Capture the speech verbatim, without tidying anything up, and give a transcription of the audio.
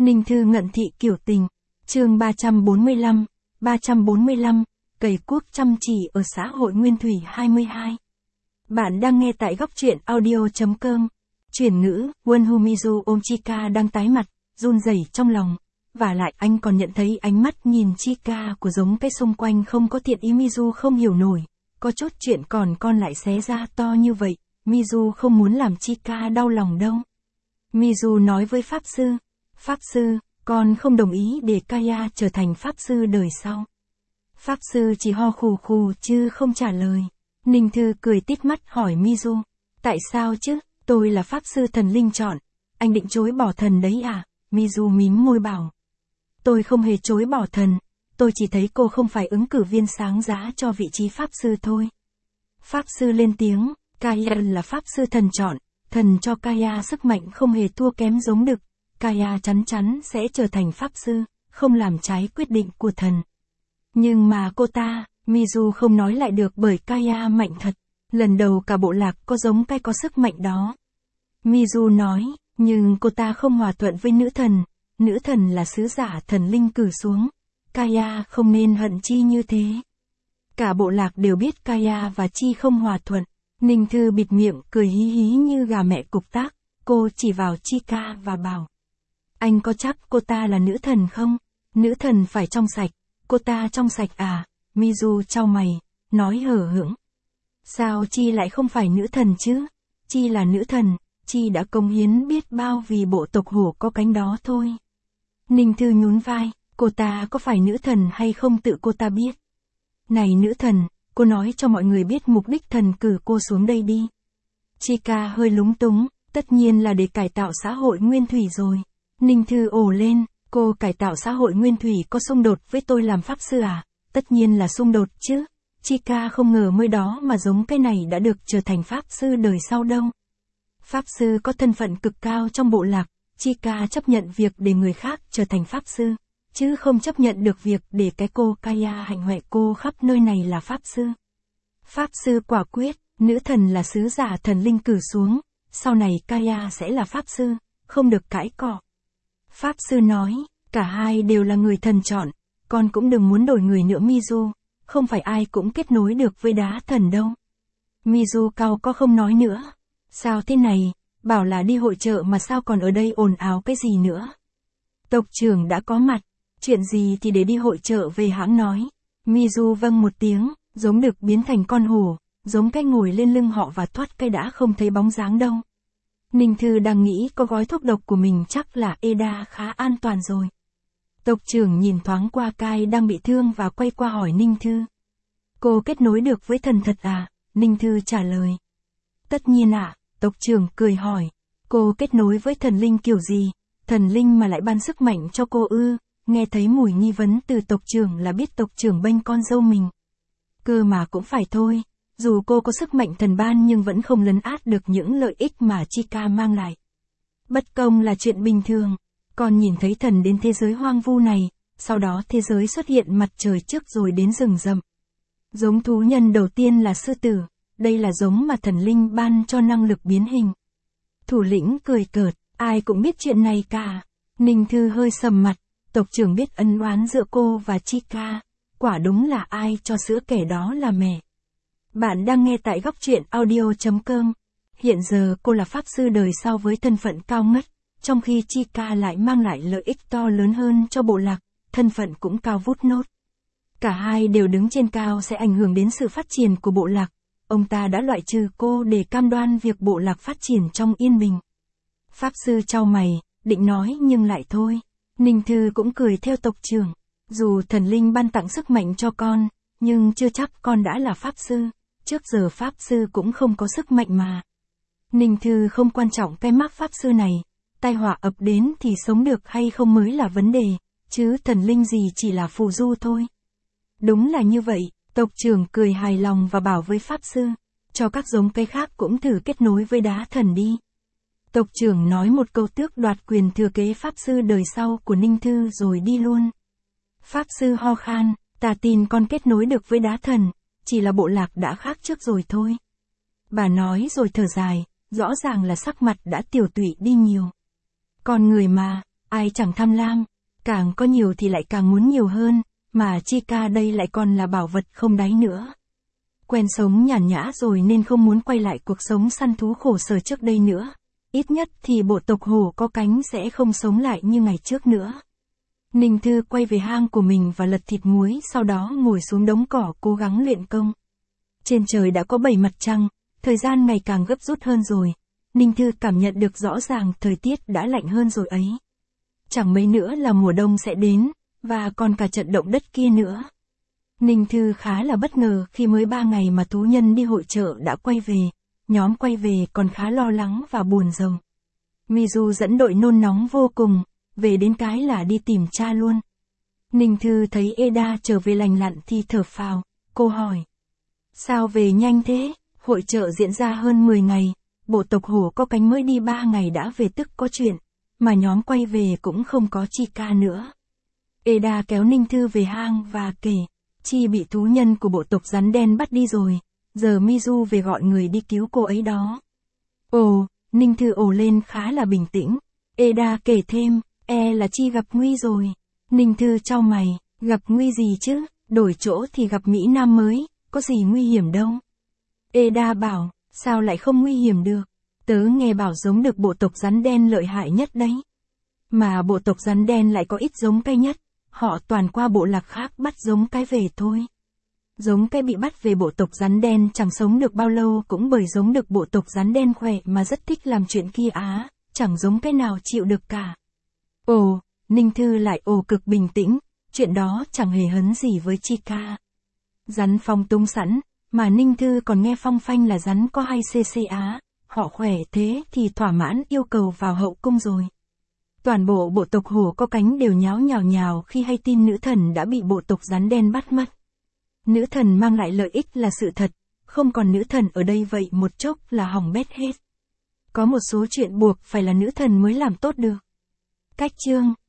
Ninh Thư ngận thị kiểu tình, chương ba trăm bốn mươi lăm, ba trăm bốn mươi lăm, cày cuốc chăm chỉ ở xã hội Nguyên Thủy hai mươi hai. Bạn đang nghe tại góc truyện audio.com. Chuyển ngữ, Wonhumizu ôm Chika đang tái mặt, run rẩy trong lòng. Và lại anh còn nhận thấy ánh mắt nhìn Chika của giống cái xung quanh không có thiện ý. Mizu không hiểu nổi, có chốt chuyện còn con lại xé ra to như vậy. Mizu không muốn làm Chika đau lòng đâu. Mizu nói với Pháp Sư, Pháp Sư, con không đồng ý để Kaya trở thành Pháp Sư đời sau. Pháp Sư chỉ ho khù khù chứ không trả lời. Ninh Thư cười tít mắt hỏi Mizu, tại sao chứ, tôi là Pháp Sư thần linh chọn, anh định chối bỏ thần đấy à? Mizu mím môi bảo, tôi không hề chối bỏ thần, tôi chỉ thấy cô không phải ứng cử viên sáng giá cho vị trí Pháp Sư thôi. Pháp Sư lên tiếng, Kaya là Pháp Sư thần chọn, thần cho Kaya sức mạnh không hề thua kém giống đực, Kaya chắn chắn sẽ trở thành Pháp Sư, không làm trái quyết định của thần. Nhưng mà cô ta, Mizu không nói lại được bởi Kaya mạnh thật, lần đầu cả bộ lạc có giống cái có sức mạnh đó. Mizu nói, nhưng cô ta không hòa thuận với nữ thần, nữ thần là sứ giả thần linh cử xuống, Kaya không nên hận Chi như thế. Cả bộ lạc đều biết Kaya và Chi không hòa thuận. Ninh Thư bịt miệng cười hí hí như gà mẹ cục tác, cô chỉ vào Chika và bảo, anh có chắc cô ta là nữ thần không? Nữ thần phải trong sạch, cô ta trong sạch à? Mizu chau mày, nói hở hững. Sao Chi lại không phải nữ thần chứ? Chi là nữ thần, Chi đã cống hiến biết bao vì bộ tộc hổ có cánh đó thôi. Ninh Thư nhún vai, cô ta có phải nữ thần hay không tự cô ta biết. Này nữ thần, cô nói cho mọi người biết mục đích thần cử cô xuống đây đi. Chika hơi lúng túng, tất nhiên là để cải tạo xã hội Nguyên Thủy rồi. Ninh Thư ồ lên, cô cải tạo xã hội Nguyên Thủy có xung đột với tôi làm Pháp Sư à? Tất nhiên là xung đột chứ. Chika không ngờ mới đó mà giống cái này đã được trở thành Pháp Sư đời sau đâu. Pháp Sư có thân phận cực cao trong bộ lạc, Chika chấp nhận việc để người khác trở thành Pháp Sư, chứ không chấp nhận được việc để cái cô Kaya hạnh hoẹ cô khắp nơi này là Pháp Sư. Pháp Sư quả quyết, nữ thần là sứ giả thần linh cử xuống, sau này Kaya sẽ là Pháp Sư, không được cãi cọ. Pháp Sư nói, cả hai đều là người thần chọn, con cũng đừng muốn đổi người nữa Mizu, không phải ai cũng kết nối được với đá thần đâu. Mizu cau có không nói nữa. Sao thế này, bảo là đi hội chợ mà sao còn ở đây ồn ào cái gì nữa? Tộc trưởng đã có mặt, chuyện gì thì để đi hội chợ về hãng nói. Mizu vâng một tiếng, giống được biến thành con hổ, giống cái ngồi lên lưng họ và thoát cái đã không thấy bóng dáng đâu. Ninh Thư đang nghĩ có gói thuốc độc của mình chắc là Eda khá an toàn rồi. Tộc trưởng nhìn thoáng qua Kai đang bị thương và quay qua hỏi Ninh Thư. Cô kết nối được với thần thật à? Ninh Thư trả lời. Tất nhiên ạ, à, tộc trưởng cười hỏi. Cô kết nối với thần linh kiểu gì? Thần linh mà lại ban sức mạnh cho cô ư? Nghe thấy mùi nghi vấn từ tộc trưởng là biết tộc trưởng bênh con dâu mình. Cơ mà cũng phải thôi, dù cô có sức mạnh thần ban nhưng vẫn không lấn át được những lợi ích mà Chika mang lại. Bất công là chuyện bình thường, con nhìn thấy thần đến thế giới hoang vu này, sau đó thế giới xuất hiện mặt trời trước rồi đến rừng rậm. Giống thú nhân đầu tiên là sư tử, đây là giống mà thần linh ban cho năng lực biến hình. Thủ lĩnh cười cợt, ai cũng biết chuyện này cả. Ninh Thư hơi sầm mặt, tộc trưởng biết ân oán giữa cô và Chika, quả đúng là ai cho sữa kẻ đó là mẹ. Bạn đang nghe tại góc truyện audio.com. Hiện giờ cô là Pháp Sư đời sau với thân phận cao ngất, trong khi Chika lại mang lại lợi ích to lớn hơn cho bộ lạc, thân phận cũng cao vút nốt. Cả hai đều đứng trên cao sẽ ảnh hưởng đến sự phát triển của bộ lạc. Ông ta đã loại trừ cô để cam đoan việc bộ lạc phát triển trong yên bình. Pháp Sư chau mày, định nói nhưng lại thôi. Ninh Thư cũng cười theo tộc trưởng. Dù thần linh ban tặng sức mạnh cho con, nhưng chưa chắc con đã là Pháp Sư. Trước giờ Pháp Sư cũng không có sức mạnh mà. Ninh Thư không quan trọng cái mác Pháp Sư này. Tai họa ập đến thì sống được hay không mới là vấn đề, chứ thần linh gì chỉ là phù du thôi. Đúng là như vậy, tộc trưởng cười hài lòng và bảo với Pháp Sư, cho các giống cây khác cũng thử kết nối với đá thần đi. Tộc trưởng nói một câu tước đoạt quyền thừa kế Pháp Sư đời sau của Ninh Thư rồi đi luôn. Pháp Sư ho khan, ta tin con kết nối được với đá thần, chỉ là bộ lạc đã khác trước rồi thôi. Bà nói rồi thở dài, rõ ràng là sắc mặt đã tiều tụy đi nhiều. Con người mà, ai chẳng tham lam, càng có nhiều thì lại càng muốn nhiều hơn, mà Chica đây lại còn là bảo vật không đáy nữa. Quen sống nhàn nhã rồi nên không muốn quay lại cuộc sống săn thú khổ sở trước đây nữa. Ít nhất thì bộ tộc hổ có cánh sẽ không sống lại như ngày trước nữa. Ninh Thư quay về hang của mình và lật thịt muối, sau đó ngồi xuống đống cỏ cố gắng luyện công. Trên trời đã có bảy mặt trăng, thời gian ngày càng gấp rút hơn rồi. Ninh Thư cảm nhận được rõ ràng thời tiết đã lạnh hơn rồi ấy. Chẳng mấy nữa là mùa đông sẽ đến, và còn cả trận động đất kia nữa. Ninh Thư khá là bất ngờ khi mới ba ngày mà thú nhân đi hội chợ đã quay về, nhóm quay về còn khá lo lắng và buồn rầu. Mizu dẫn đội nôn nóng vô cùng, về đến cái là đi tìm cha luôn. Ninh Thư thấy Eda trở về lành lặn thì thở phào, cô hỏi. Sao về nhanh thế? Hội chợ diễn ra hơn mười ngày, bộ tộc hổ có cánh mới đi ba ngày đã về tức có chuyện, mà nhóm quay về cũng không có Chica nữa. Eda kéo Ninh Thư về hang và kể, Chi bị thú nhân của bộ tộc rắn đen bắt đi rồi, giờ Mizu về gọi người đi cứu cô ấy đó. Ồ, Ninh Thư ồ lên khá là bình tĩnh. Eda kể thêm, e là Chi gặp nguy rồi. Ninh Thư chau mày, gặp nguy gì chứ, đổi chỗ thì gặp Mỹ Nam mới, có gì nguy hiểm đâu. Eda bảo, sao lại không nguy hiểm được, tớ nghe bảo giống được bộ tộc rắn đen lợi hại nhất đấy. Mà bộ tộc rắn đen lại có ít giống cây nhất, họ toàn qua bộ lạc khác bắt giống cái về thôi. Giống cái bị bắt về bộ tộc rắn đen chẳng sống được bao lâu cũng bởi giống được bộ tộc rắn đen khỏe mà rất thích làm chuyện kia á, chẳng giống cái nào chịu được cả. Ồ, Ninh Thư lại ồ cực bình tĩnh, chuyện đó chẳng hề hấn gì với Chica. Rắn phong tung sẵn, mà Ninh Thư còn nghe phong phanh là rắn có hai cc á, họ khỏe thế thì thỏa mãn yêu cầu vào hậu cung rồi. Toàn bộ bộ tộc hổ có cánh đều nháo nhào nhào khi hay tin nữ thần đã bị bộ tộc rắn đen bắt mất. Nữ thần mang lại lợi ích là sự thật, không còn nữ thần ở đây vậy một chốc là hỏng bét hết. Có một số chuyện buộc phải là nữ thần mới làm tốt được. Cách chương